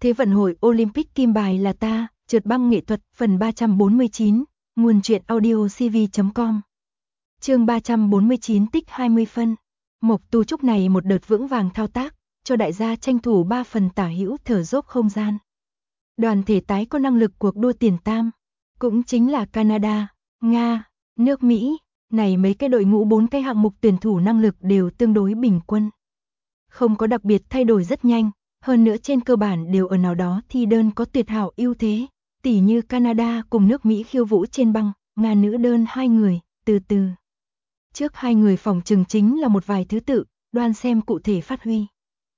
Thế vận hội Olympic kim bài là ta, trượt băng nghệ thuật, phần 349, nguồn truyện audio cv.com. Chương 349 tích 20 phân. Mộc Tu Trúc này một đợt vững vàng thao tác, cho đại gia tranh thủ 3 phần tả hữu thở dốc không gian. Đoàn thể tái có năng lực cuộc đua tiền tam, cũng chính là Canada, Nga, nước Mỹ, này mấy cái đội ngũ 4 cái hạng mục tuyển thủ năng lực đều tương đối bình quân. Không có đặc biệt thay đổi rất nhanh, hơn nữa trên cơ bản đều ở nào đó thi đơn có tuyệt hảo ưu thế, tỉ như Canada cùng nước Mỹ khiêu vũ trên băng, Nga nữ đơn 2 người, từ từ. Trước 2 người phòng chừng chính là một vài thứ tự, đoan xem cụ thể phát huy.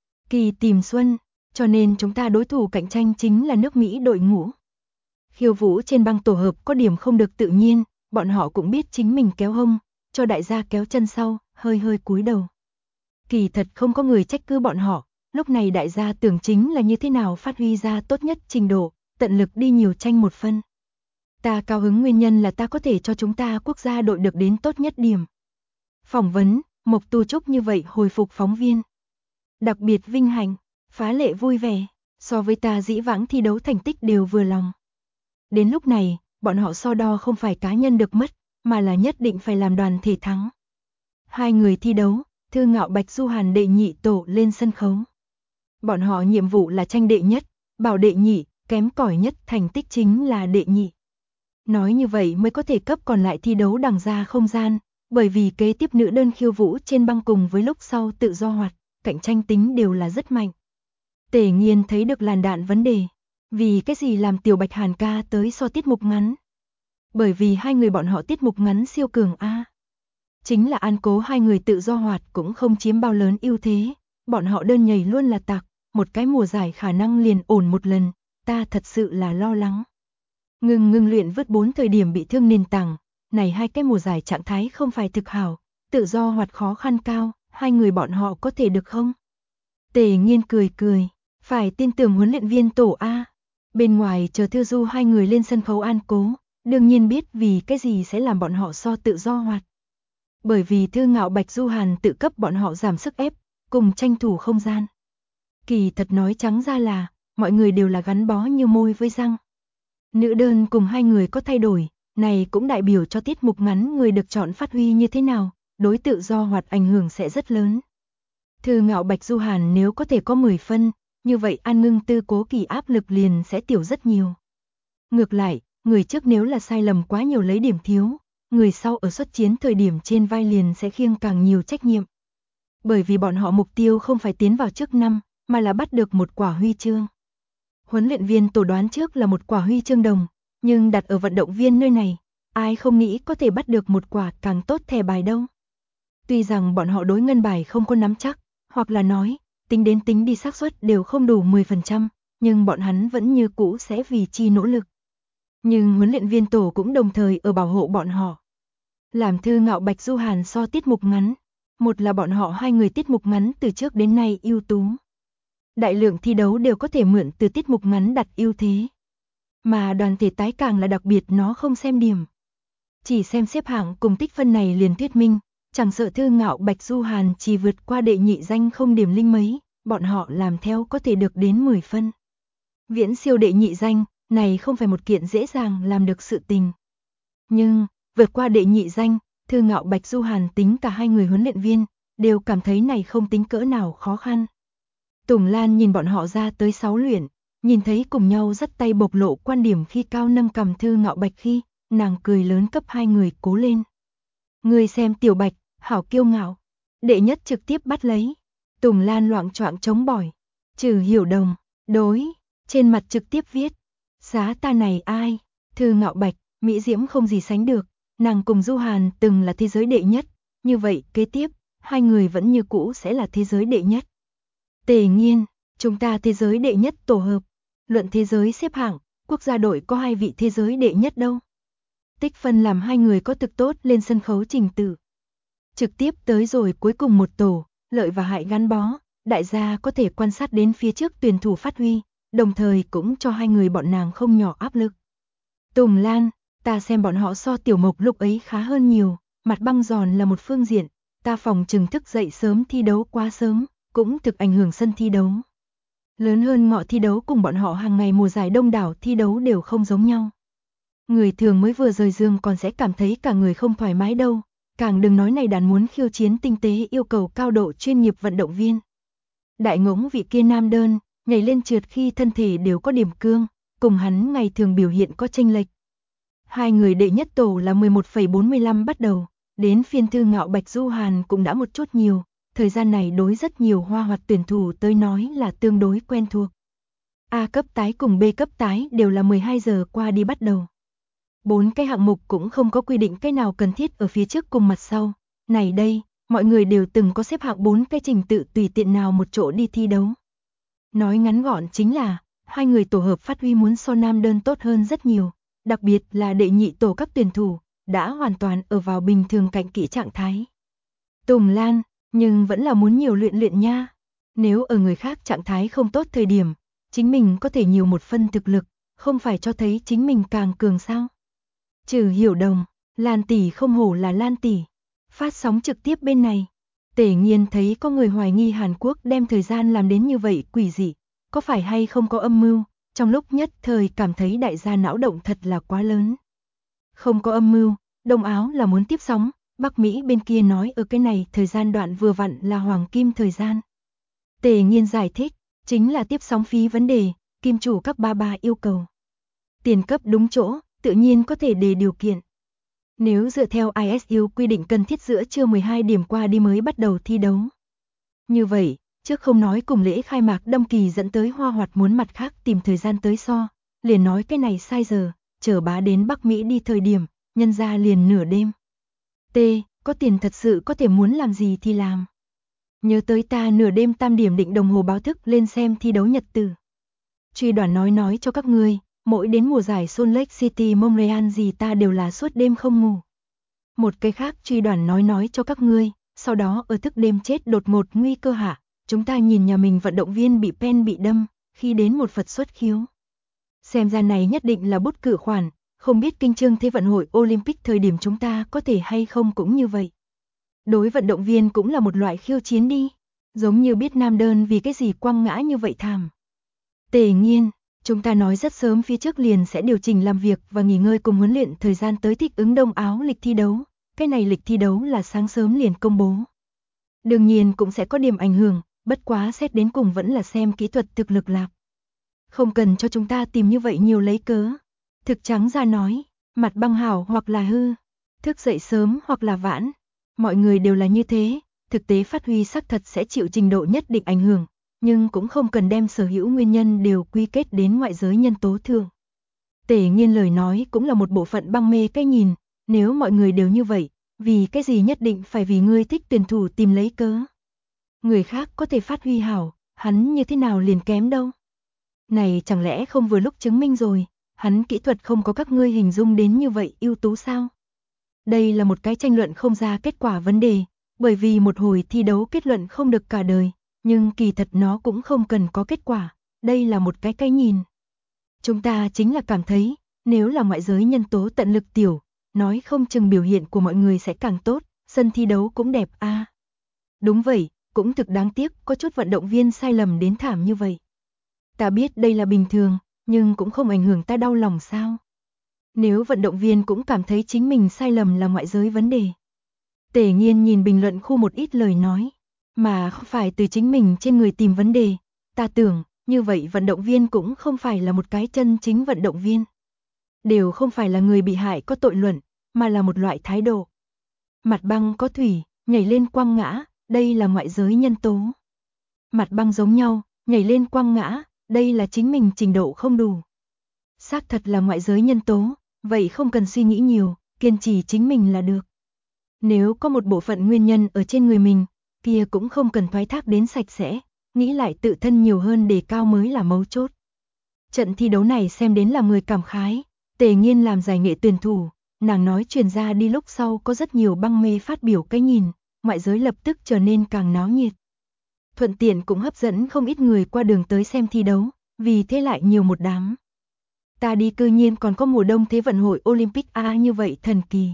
Kỳ tìm xuân, cho nên chúng ta đối thủ cạnh tranh chính là nước Mỹ đội ngũ. Khiêu vũ trên băng tổ hợp có điểm không được tự nhiên, bọn họ cũng biết chính mình kéo hông, cho đại gia kéo chân sau, hơi cúi đầu. Kỳ thật không có người trách cứ bọn họ, lúc này đại gia tưởng chính là như thế nào phát huy ra tốt nhất trình độ, tận lực đi nhiều tranh một phân. Ta cao hứng nguyên nhân là ta có thể cho chúng ta quốc gia đội được đến tốt nhất điểm. Phỏng vấn, Mộc Tu Trúc như vậy hồi phục phóng viên. Đặc biệt vinh hạnh, phá lệ vui vẻ, so với ta dĩ vãng thi đấu thành tích đều vừa lòng. Đến lúc này, bọn họ so đo không phải cá nhân được mất, mà là nhất định phải làm đoàn thể thắng. 2 người thi đấu, Thư Ngạo Bạch Du Hàn đệ nhị tổ lên sân khấu. Bọn họ nhiệm vụ là tranh đệ nhất, bảo đệ nhị, kém cỏi nhất thành tích chính là đệ nhị. Nói như vậy mới có thể cấp còn lại thi đấu đằng ra không gian, bởi vì kế tiếp nữ đơn khiêu vũ trên băng cùng với lúc sau tự do hoạt, cạnh tranh tính đều là rất mạnh. Tề Nghiên thấy được làn đạn vấn đề, vì cái gì làm Tiểu Bạch Hàn ca tới so tiết mục ngắn? Bởi vì 2 người bọn họ tiết mục ngắn siêu cường a. Chính là an cố 2 người tự do hoạt cũng không chiếm bao lớn ưu thế, bọn họ đơn nhảy luôn là tạc, một cái mùa giải khả năng liền ổn một lần, ta thật sự là lo lắng. Ngừng luyện vứt 4 thời điểm bị thương nền tảng, này 2 cái mùa giải trạng thái không phải thực hảo, tự do hoạt khó khăn cao, 2 người bọn họ có thể được không? Tề Nghiên cười, phải tin tưởng huấn luyện viên tổ A. Bên ngoài chờ Thư Du 2 người lên sân khấu an cố, đương nhiên biết vì cái gì sẽ làm bọn họ so tự do hoạt. Bởi vì Thư Ngạo Bạch Du Hàn tự cấp bọn họ giảm sức ép, cùng tranh thủ không gian. Kỳ thật nói trắng ra là, mọi người đều là gắn bó như môi với răng. Nữ đơn cùng 2 người có thay đổi, này cũng đại biểu cho tiết mục ngắn người được chọn phát huy như thế nào, đối tự do hoạt ảnh hưởng sẽ rất lớn. Thư Ngạo Bạch Du Hàn nếu có thể có 10 phân, như vậy An Ngưng Tư Cố Kỳ áp lực liền sẽ tiểu rất nhiều. Ngược lại, người trước nếu là sai lầm quá nhiều lấy điểm thiếu, người sau ở xuất chiến thời điểm trên vai liền sẽ khiêng càng nhiều trách nhiệm. Bởi vì bọn họ mục tiêu không phải tiến vào trước năm, mà là bắt được một quả huy chương. Huấn luyện viên tổ đoán trước là một quả huy chương đồng, nhưng đặt ở vận động viên nơi này, ai không nghĩ có thể bắt được một quả càng tốt thẻ bài đâu. Tuy rằng bọn họ đối ngân bài không có nắm chắc, hoặc là nói, tính đi xác suất đều không đủ 10%, nhưng bọn hắn vẫn như cũ sẽ vì chi nỗ lực. Nhưng huấn luyện viên tổ cũng đồng thời ở bảo hộ bọn họ. Làm Thư Ngạo Bạch Du Hàn so tiết mục ngắn, một là bọn họ 2 người tiết mục ngắn từ trước đến nay ưu tú. Đại lượng thi đấu đều có thể mượn từ tiết mục ngắn đặt ưu thế. Mà đoàn thể tái càng là đặc biệt nó không xem điểm. Chỉ xem xếp hạng cùng tích phân này liền thuyết minh, chẳng sợ Thư Ngạo Bạch Du Hàn chỉ vượt qua đệ nhị danh không điểm linh mấy, bọn họ làm theo có thể được đến 10 phân. Viễn siêu đệ nhị danh, này không phải một kiện dễ dàng làm được sự tình. Nhưng, vượt qua đệ nhị danh, Thư Ngạo Bạch Du Hàn tính cả 2 người huấn luyện viên, đều cảm thấy này không tính cỡ nào khó khăn. Tùng Lan nhìn bọn họ ra tới 6 luyện, nhìn thấy cùng nhau dắt tay bộc lộ quan điểm khi cao nâng cầm Thư Ngạo Bạch khi, nàng cười lớn cấp 2 người cố lên. Người xem Tiểu Bạch, hảo kiêu ngạo, đệ nhất trực tiếp bắt lấy. Tùng Lan loạng choạng chống bỏi, Trừ Hiểu Đồng, đối, trên mặt trực tiếp viết, giá ta này ai, Thư Ngạo Bạch, mỹ diễm không gì sánh được, nàng cùng Du Hàn từng là thế giới đệ nhất, như vậy kế tiếp, 2 người vẫn như cũ sẽ là thế giới đệ nhất. Tề Nghiên, chúng ta thế giới đệ nhất tổ hợp, luận thế giới xếp hạng, quốc gia đội có 2 vị thế giới đệ nhất đâu. Tích phân làm 2 người có thực tốt lên sân khấu trình tự. Trực tiếp tới rồi cuối cùng một tổ, lợi và hại gắn bó, đại gia có thể quan sát đến phía trước tuyển thủ phát huy, đồng thời cũng cho 2 người bọn nàng không nhỏ áp lực. Tùng Lan, ta xem bọn họ so Tiểu Mộc lúc ấy khá hơn nhiều, mặt băng giòn là một phương diện, ta phòng chừng thức dậy sớm thi đấu quá sớm, cũng thực ảnh hưởng sân thi đấu. Lớn hơn ngọ thi đấu cùng bọn họ hàng ngày mùa giải đông đảo thi đấu đều không giống nhau. Người thường mới vừa rời giường còn sẽ cảm thấy cả người không thoải mái đâu, càng đừng nói này đàn muốn khiêu chiến tinh tế yêu cầu cao độ chuyên nghiệp vận động viên. Đại ngỗng vị kia nam đơn, nhảy lên trượt khi thân thể đều có điểm cương, cùng hắn ngày thường biểu hiện có chênh lệch. Hai người đệ nhất tổ là 11,45 bắt đầu, đến phiên Thư Ngạo Bạch Du Hàn cũng đã một chút nhiều, thời gian này đối rất nhiều hoa hoạt tuyển thủ tới nói là tương đối quen thuộc. A cấp tái cùng B cấp tái đều là 12 giờ qua đi bắt đầu. 4 cái hạng mục cũng không có quy định cái nào cần thiết ở phía trước cùng mặt sau. Này đây, mọi người đều từng có xếp hạng 4 cái trình tự tùy tiện nào một chỗ đi thi đấu. Nói ngắn gọn chính là, hai người tổ hợp phát huy muốn so nam đơn tốt hơn rất nhiều, đặc biệt là đệ nhị tổ các tuyển thủ, đã hoàn toàn ở vào bình thường cạnh kỹ trạng thái. Tùng Lan, nhưng vẫn là muốn nhiều luyện luyện nha. Nếu ở người khác trạng thái không tốt thời điểm, chính mình có thể nhiều một phân thực lực, không phải cho thấy chính mình càng cường sao. Trừ Hiểu Đồng, Lan tỷ không hổ là Lan tỷ. Phát sóng trực tiếp bên này, Tề Nghiên thấy có người hoài nghi Hàn Quốc đem thời gian làm đến như vậy quỷ dị, có phải hay không có âm mưu, trong lúc nhất thời cảm thấy đại gia não động thật là quá lớn. Không có âm mưu, Đông Áo là muốn tiếp sóng, Bắc Mỹ bên kia nói ở cái này thời gian đoạn vừa vặn là hoàng kim thời gian. Tề Nghiên giải thích, chính là tiếp sóng phí vấn đề, kim chủ các ba yêu cầu. Tiền cấp đúng chỗ, tự nhiên có thể đề điều kiện. Nếu dựa theo ISU quy định cần thiết giữa trưa 12 điểm qua đi mới bắt đầu thi đấu. Như vậy, trước không nói cùng lễ khai mạc Đông Kỳ dẫn tới Hoa Hoạt muốn mặt khác tìm thời gian tới so, liền nói cái này sai giờ, chờ bá đến Bắc Mỹ đi thời điểm, nhân ra liền nửa đêm. T, có tiền thật sự có thể muốn làm gì thì làm. Nhớ tới ta nửa đêm tam điểm định đồng hồ báo thức lên xem thi đấu nhật tử. Truy Đoàn nói cho các ngươi, mỗi đến mùa giải Salt Lake City Montreal gì ta đều là suốt đêm không ngủ. Một cái khác Truy Đoàn nói cho các ngươi, sau đó ở thức đêm chết đột ngột nguy cơ hạ, chúng ta nhìn nhà mình vận động viên bị pen bị đâm, khi đến một Phật xuất khiếu. Xem ra này nhất định là bút cử khoản, không biết kinh chương thế vận hội Olympic thời điểm chúng ta có thể hay không cũng như vậy. Đối vận động viên cũng là một loại khiêu chiến đi, giống như biết nam đơn vì cái gì quăng ngã như vậy thảm. Tề Nghiên, chúng ta nói rất sớm phía trước liền sẽ điều chỉnh làm việc và nghỉ ngơi cùng huấn luyện thời gian tới thích ứng Đông Áo lịch thi đấu, cái này lịch thi đấu là sáng sớm liền công bố. Đương nhiên cũng sẽ có điểm ảnh hưởng, bất quá xét đến cùng vẫn là xem kỹ thuật thực lực lạc. Không cần cho chúng ta tìm như vậy nhiều lấy cớ. Thực trắng ra nói, mặt băng hảo hoặc là hư, thức dậy sớm hoặc là vãn, mọi người đều là như thế, thực tế phát huy xác thật sẽ chịu trình độ nhất định ảnh hưởng, nhưng cũng không cần đem sở hữu nguyên nhân đều quy kết đến ngoại giới nhân tố thường. Tề Nghiên lời nói cũng là một bộ phận băng mê cái nhìn, nếu mọi người đều như vậy, vì cái gì nhất định phải vì ngươi thích tuyển thủ tìm lấy cớ. Người khác có thể phát huy hảo, hắn như thế nào liền kém đâu. Này chẳng lẽ không vừa lúc chứng minh rồi, hắn kỹ thuật không có các ngươi hình dung đến như vậy ưu tú sao? Đây là một cái tranh luận không ra kết quả vấn đề, bởi vì một hồi thi đấu kết luận không được cả đời, nhưng kỳ thật nó cũng không cần có kết quả, đây là một cái nhìn. Chúng ta chính là cảm thấy, nếu là ngoại giới nhân tố tận lực tiểu, nói không chừng biểu hiện của mọi người sẽ càng tốt, sân thi đấu cũng đẹp a. Đúng vậy, cũng thực đáng tiếc có chút vận động viên sai lầm đến thảm như vậy. Ta biết đây là bình thường, nhưng cũng không ảnh hưởng ta đau lòng sao. Nếu vận động viên cũng cảm thấy chính mình sai lầm là ngoại giới vấn đề. Tề Nghiên nhìn bình luận khu một ít lời nói, mà không phải từ chính mình trên người tìm vấn đề, ta tưởng, như vậy vận động viên cũng không phải là một cái chân chính vận động viên. Đều không phải là người bị hại có tội luận, mà là một loại thái độ. Mặt băng có thủy, nhảy lên quăng ngã, đây là ngoại giới nhân tố. Mặt băng giống nhau, nhảy lên quăng ngã, đây là chính mình trình độ không đủ. Xác thật là ngoại giới nhân tố, vậy không cần suy nghĩ nhiều, kiên trì chính mình là được. Nếu có một bộ phận nguyên nhân ở trên người mình, kia cũng không cần thoái thác đến sạch sẽ, nghĩ lại tự thân nhiều hơn đề cao mới là mấu chốt. Trận thi đấu này xem đến là người cảm khái, Tề Nghiên làm giải nghệ tuyển thủ, nàng nói truyền ra đi lúc sau có rất nhiều băng mê phát biểu cái nhìn, ngoại giới lập tức trở nên càng náo nhiệt. Thuận tiện cũng hấp dẫn không ít người qua đường tới xem thi đấu, vì thế lại nhiều một đám. Ta đi cư nhiên còn có mùa đông thế vận hội Olympic A như vậy thần kỳ.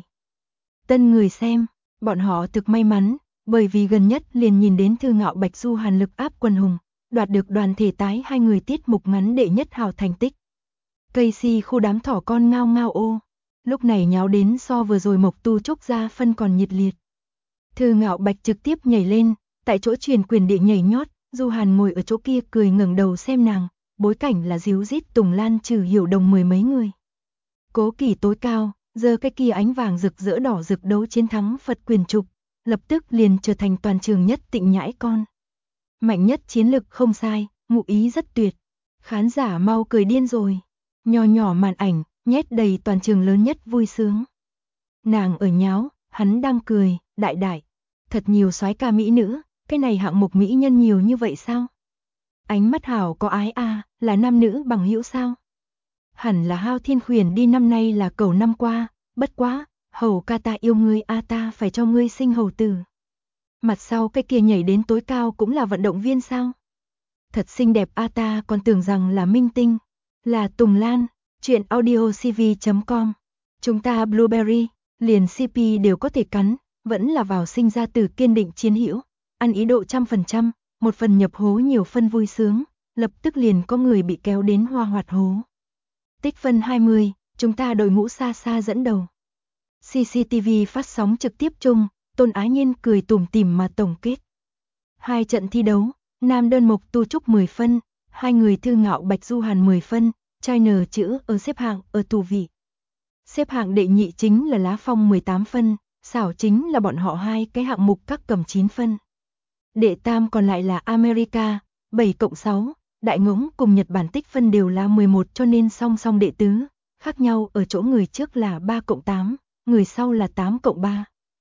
Tân người xem, bọn họ thực may mắn, bởi vì gần nhất liền nhìn đến Thư Ngạo Bạch Du Hàn lực áp quần hùng, đoạt được đoàn thể tái 2 người tiết mục ngắn đệ nhất hào thành tích. Casey khu đám thỏ con ngao ngao ô, lúc này nháo đến so vừa rồi Mộc Tu Trúc ra phân còn nhiệt liệt. Thư Ngạo Bạch trực tiếp nhảy lên, tại chỗ truyền quyền địa nhảy nhót, Du Hàn ngồi ở chỗ kia cười ngẩng đầu xem nàng, bối cảnh là díu dít Tùng Lan Trừ Hiểu Đồng mười mấy người. Cố Kỳ tối cao, giơ cái kia ánh vàng rực rỡ đỏ rực đấu chiến thắng Phật quyền trục, lập tức liền trở thành toàn trường nhất tịnh nhãi con. Mạnh nhất chiến lực không sai, ngụ ý rất tuyệt. Khán giả mau cười điên rồi. Nho nhỏ màn ảnh, nhét đầy toàn trường lớn nhất vui sướng. Nàng ở nháo, hắn đang cười, đại đại. Thật nhiều soái ca mỹ nữ, cái này hạng mục mỹ nhân nhiều như vậy sao? Ánh mắt hảo có ái a, là nam nữ bằng hữu sao? Hẳn là Hao Thiên Khuyển đi năm nay là cầu năm qua, bất quá, hầu ca ta yêu ngươi a ta phải cho ngươi sinh hầu tử. Mặt sau cái kia nhảy đến tối cao cũng là vận động viên sao? Thật xinh đẹp a ta còn tưởng rằng là minh tinh, là Tùng Lan, chuyện audiocv.com. Chúng ta Blueberry, liền CP đều có thể cắn, vẫn là vào sinh ra từ kiên định chiến hữu, ăn ý độ 100%, một phần nhập hố nhiều phân vui sướng, lập tức liền có người bị kéo đến hoa hoạt hố. Tích phân 20, chúng ta đội ngũ xa xa dẫn đầu. CCTV phát sóng trực tiếp chung, Tôn Ái Nhiên cười tủm tỉm mà tổng kết. 2 trận thi đấu, nam đơn Mộc Tu Trúc 10 phân, 2 người Thư Ngạo Bạch Du Hàn 10 phân, China chữ ở xếp hạng ở tù vị. Xếp hạng đệ nhị chính là Lá Phong 18 phân, xảo chính là bọn họ hai cái hạng mục các cầm 9 phân. Đệ tam còn lại là America, 7+6, Đại Ngỗng cùng Nhật Bản tích phân đều là 11 cho nên song song đệ tứ, khác nhau ở chỗ người trước là 3+8, người sau là 8+3.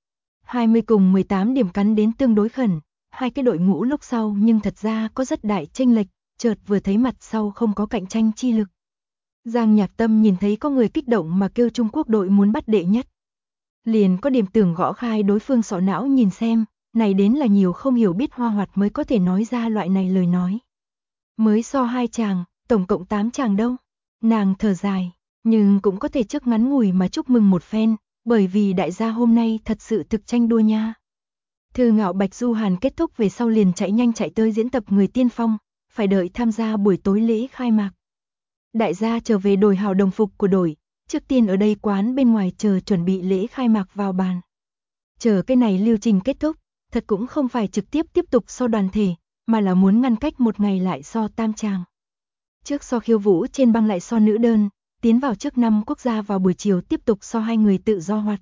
20 cùng 18 điểm cắn đến tương đối khẩn, hai cái đội ngũ lúc sau nhưng thật ra có rất đại chênh lệch, chợt vừa thấy mặt sau không có cạnh tranh chi lực. Giang Nhạc Tâm nhìn thấy có người kích động mà kêu Trung Quốc đội muốn bắt đệ nhất. Liền có điểm tưởng gõ khai đối phương sọ não nhìn xem, này đến là nhiều không hiểu biết hoa hoạt mới có thể nói ra loại này lời nói. Mới so 2 chàng, tổng cộng 8 chàng đâu. Nàng thở dài, nhưng cũng có thể trước ngắn ngủi mà chúc mừng một phen, bởi vì đại gia hôm nay thật sự thực tranh đua nha. Thư Ngạo Bạch Du Hàn kết thúc về sau liền chạy nhanh chạy tới diễn tập người tiên phong, phải đợi tham gia buổi tối lễ khai mạc. Đại gia trở về đổi hào đồng phục của đội, trước tiên ở đây quán bên ngoài chờ chuẩn bị lễ khai mạc vào bàn. Chờ cái này lưu trình kết thúc, thật cũng không phải trực tiếp tiếp tục so đoàn thể, mà là muốn ngăn cách một ngày lại so tam tràng. Trước so khiêu vũ trên băng lại so nữ đơn, tiến vào trước 5 quốc gia vào buổi chiều tiếp tục so 2 người tự do hoạt.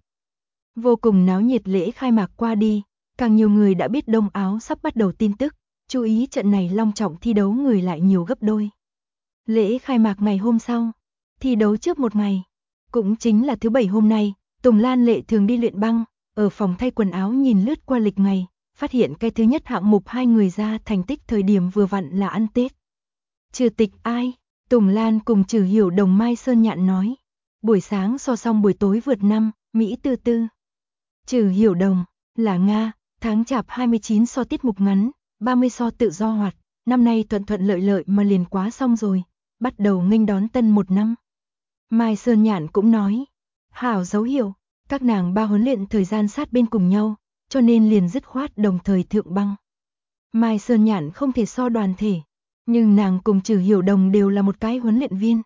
Vô cùng náo nhiệt lễ khai mạc qua đi, càng nhiều người đã biết Đông Áo sắp bắt đầu tin tức, chú ý trận này long trọng thi đấu người lại nhiều gấp đôi. Lễ khai mạc ngày hôm sau, thi đấu trước một ngày, cũng chính là thứ Bảy hôm nay, Tùng Lan Lệ thường đi luyện băng, ở phòng thay quần áo nhìn lướt qua lịch ngày, phát hiện cái thứ nhất hạng mục 2 người ra thành tích thời điểm vừa vặn là ăn Tết. Trừ tịch ai? Tùng Lan cùng Trừ Hiểu Đồng Mai Sơn Nhạn nói. Buổi sáng so xong buổi tối vượt năm, Mỹ tư tư. Trừ Hiểu Đồng, là Nga, tháng chạp 29 so tiết mục ngắn, 30 so tự do hoạt, năm nay thuận thuận lợi lợi mà liền quá xong rồi, bắt đầu nghênh đón tân một năm. Mai Sơn Nhạn cũng nói, hảo dấu hiệu, các nàng ba huấn luyện thời gian sát bên cùng nhau, cho nên liền dứt khoát đồng thời thượng băng. Mai Sơn Nhạn không thể so đoàn thể, nhưng nàng cùng Trừ Hiểu Đồng đều là một cái huấn luyện viên.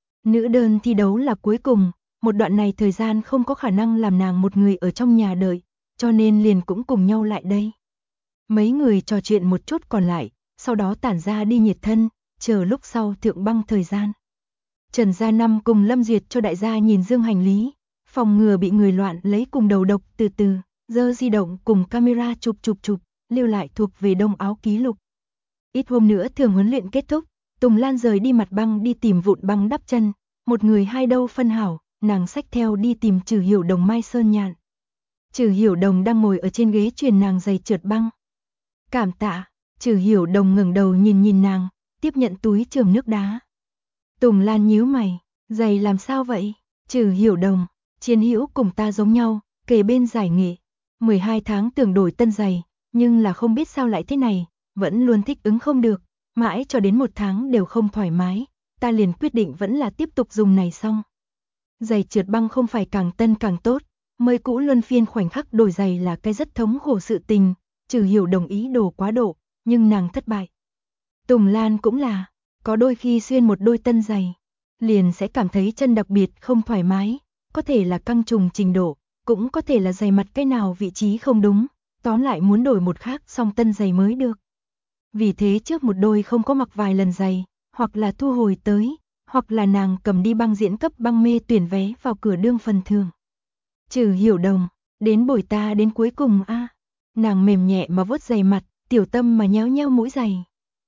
Nữ đơn thi đấu là cuối cùng, một đoạn này thời gian không có khả năng làm nàng một người ở trong nhà đợi, cho nên liền cũng cùng nhau lại đây. Mấy người trò chuyện một chút còn lại, sau đó tản ra đi nhiệt thân, chờ lúc sau thượng băng thời gian. Trần Gia Năm cùng Lâm Duyệt cho đại gia nhìn dương hành lý, phòng ngừa bị người loạn lấy cùng đầu độc từ từ, giơ di động cùng camera chụp, lưu lại thuộc về Đông Áo ký lục. Ít hôm nữa thường huấn luyện kết thúc, Tùng Lan rời đi mặt băng đi tìm vụn băng đắp chân, một người hai đâu phân hảo, nàng xách theo đi tìm Trừ Hiểu Đồng Mai Sơn Nhạn. Trừ Hiểu Đồng đang ngồi ở trên ghế truyền nàng giày trượt băng. Cảm tạ, Trừ Hiểu Đồng ngẩng đầu nhìn nàng, tiếp nhận túi chườm nước đá. Tùng Lan nhíu mày, giày làm sao vậy? Trừ Hiểu Đồng, chiến hữu cùng ta giống nhau, kề bên giải nghệ. 12 tháng tưởng đổi tân giày, nhưng là không biết sao lại thế này, vẫn luôn thích ứng không được, mãi cho đến 1 tháng đều không thoải mái, ta liền quyết định vẫn là tiếp tục dùng này xong. Giày trượt băng không phải càng tân càng tốt, mới cũ luân phiên khoảnh khắc đổi giày là cái rất thống khổ sự tình, Trừ Hiểu Đồng ý đồ quá độ, nhưng nàng thất bại. Tùng Lan cũng là, có đôi khi xuyên một đôi tân giày, liền sẽ cảm thấy chân đặc biệt không thoải mái, có thể là căng trùng trình độ, cũng có thể là giày mặt cái nào vị trí không đúng, tóm lại muốn đổi một khác xong tân giày mới được. Vì thế trước một đôi không có mặc vài lần giày, hoặc là thu hồi tới, hoặc là nàng cầm đi băng diễn cấp băng mê tuyển vé vào cửa đương phần thưởng. Trừ Hiểu Đồng, đến bồi ta đến cuối cùng a. Nàng mềm nhẹ mà vuốt giày mặt, tiểu tâm mà nhéo nhéo mũi giày.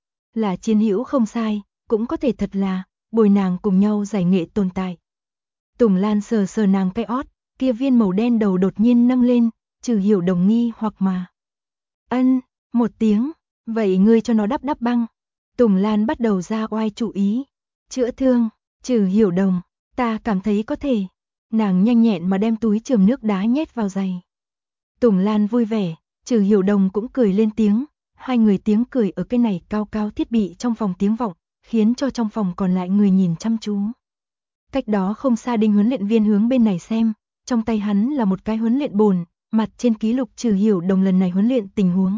Là chiến hữu không sai, cũng có thể thật là bồi nàng cùng nhau giải nghệ tồn tại. Tùng Lan sờ sờ nàng cái ót, kia viên màu đen đầu đột nhiên nâng lên, Trừ Hiểu Đồng nghi hoặc mà. Ân, một tiếng, vậy ngươi cho nó đắp đắp băng. Tùng Lan bắt đầu ra oai chủ ý. Chữa thương, Trừ Hiểu Đồng, ta cảm thấy có thể. Nàng nhanh nhẹn mà đem túi chườm nước đá nhét vào giày. Tùng Lan vui vẻ, Trừ Hiểu Đồng cũng cười lên tiếng. Hai người tiếng cười ở cái này cao cao thiết bị trong phòng tiếng vọng, khiến cho trong phòng còn lại người nhìn chăm chú. Cách đó không xa Đinh huấn luyện viên hướng bên này xem, trong tay hắn là một cái huấn luyện bồn, mặt trên ký lục Trừ Hiểu Đồng lần này huấn luyện tình huống.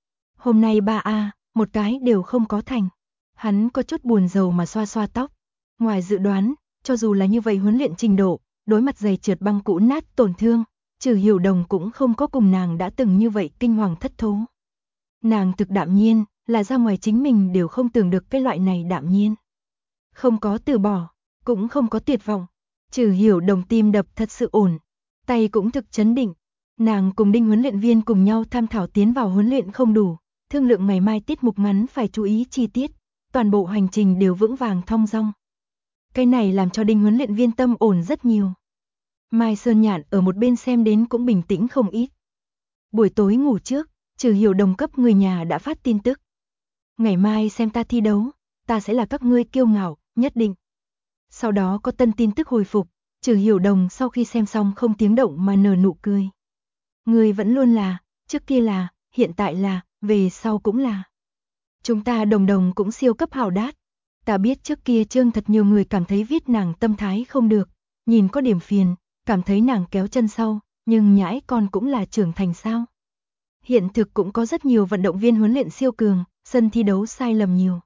Hôm nay 3A, một cái đều không có thành. Hắn có chút buồn rầu mà xoa xoa tóc. Ngoài dự đoán, cho dù là như vậy huấn luyện trình độ, đối mặt giày trượt băng cũ nát tổn thương, Trừ Hiểu Đồng cũng không có cùng nàng đã từng như vậy kinh hoàng thất thố. Nàng thực đạm nhiên, là ra ngoài chính mình đều không tưởng được cái loại này đạm nhiên. Không có từ bỏ, cũng không có tuyệt vọng. Trừ Hiểu Đồng tim đập thật sự ổn, tay cũng thực chấn định. Nàng cùng Đinh huấn luyện viên cùng nhau tham thảo tiến vào huấn luyện không đủ, thương lượng ngày mai tiết mục ngắn phải chú ý chi tiết, toàn bộ hành trình đều vững vàng thong dong. Cái này làm cho Đinh huấn luyện viên tâm ổn rất nhiều. Mai Sơn Nhạn ở một bên xem đến cũng bình tĩnh không ít. Buổi tối ngủ trước, Trừ Hiểu Đồng cấp người nhà đã phát tin tức. Ngày mai xem ta thi đấu, ta sẽ là các ngươi kiêu ngạo, nhất định. Sau đó có tân tin tức hồi phục, Trừ Hiểu Đồng sau khi xem xong không tiếng động mà nở nụ cười. Ngươi vẫn luôn là, trước kia là, hiện tại là, về sau cũng là. Chúng ta Đồng Đồng cũng siêu cấp hảo đát. Ta biết trước kia Trương thật nhiều người cảm thấy viết nàng tâm thái không được, nhìn có điểm phiền, cảm thấy nàng kéo chân sau, nhưng nhãi con cũng là trưởng thành sao. Hiện thực cũng có rất nhiều vận động viên huấn luyện siêu cường, sân thi đấu sai lầm nhiều.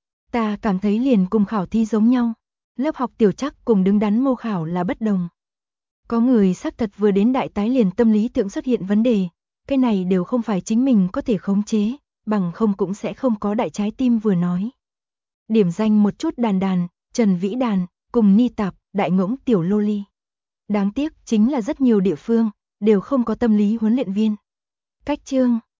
Ta cảm thấy liền cùng khảo thi giống nhau, lớp học tiểu trắc cùng đứng đắn mô khảo là bất đồng. Có người xác thật vừa đến đại tái liền tâm lý thượng xuất hiện vấn đề, cái này đều không phải chính mình có thể khống chế, bằng không cũng sẽ không có đại trái tim vừa nói. Điểm danh một chút Đàn Đàn, Trần Vĩ Đàn, cùng Ni Tạp, Đại Ngỗng Tiểu Loli. Đáng tiếc chính là rất nhiều địa phương đều không có tâm lý huấn luyện viên. Cách chương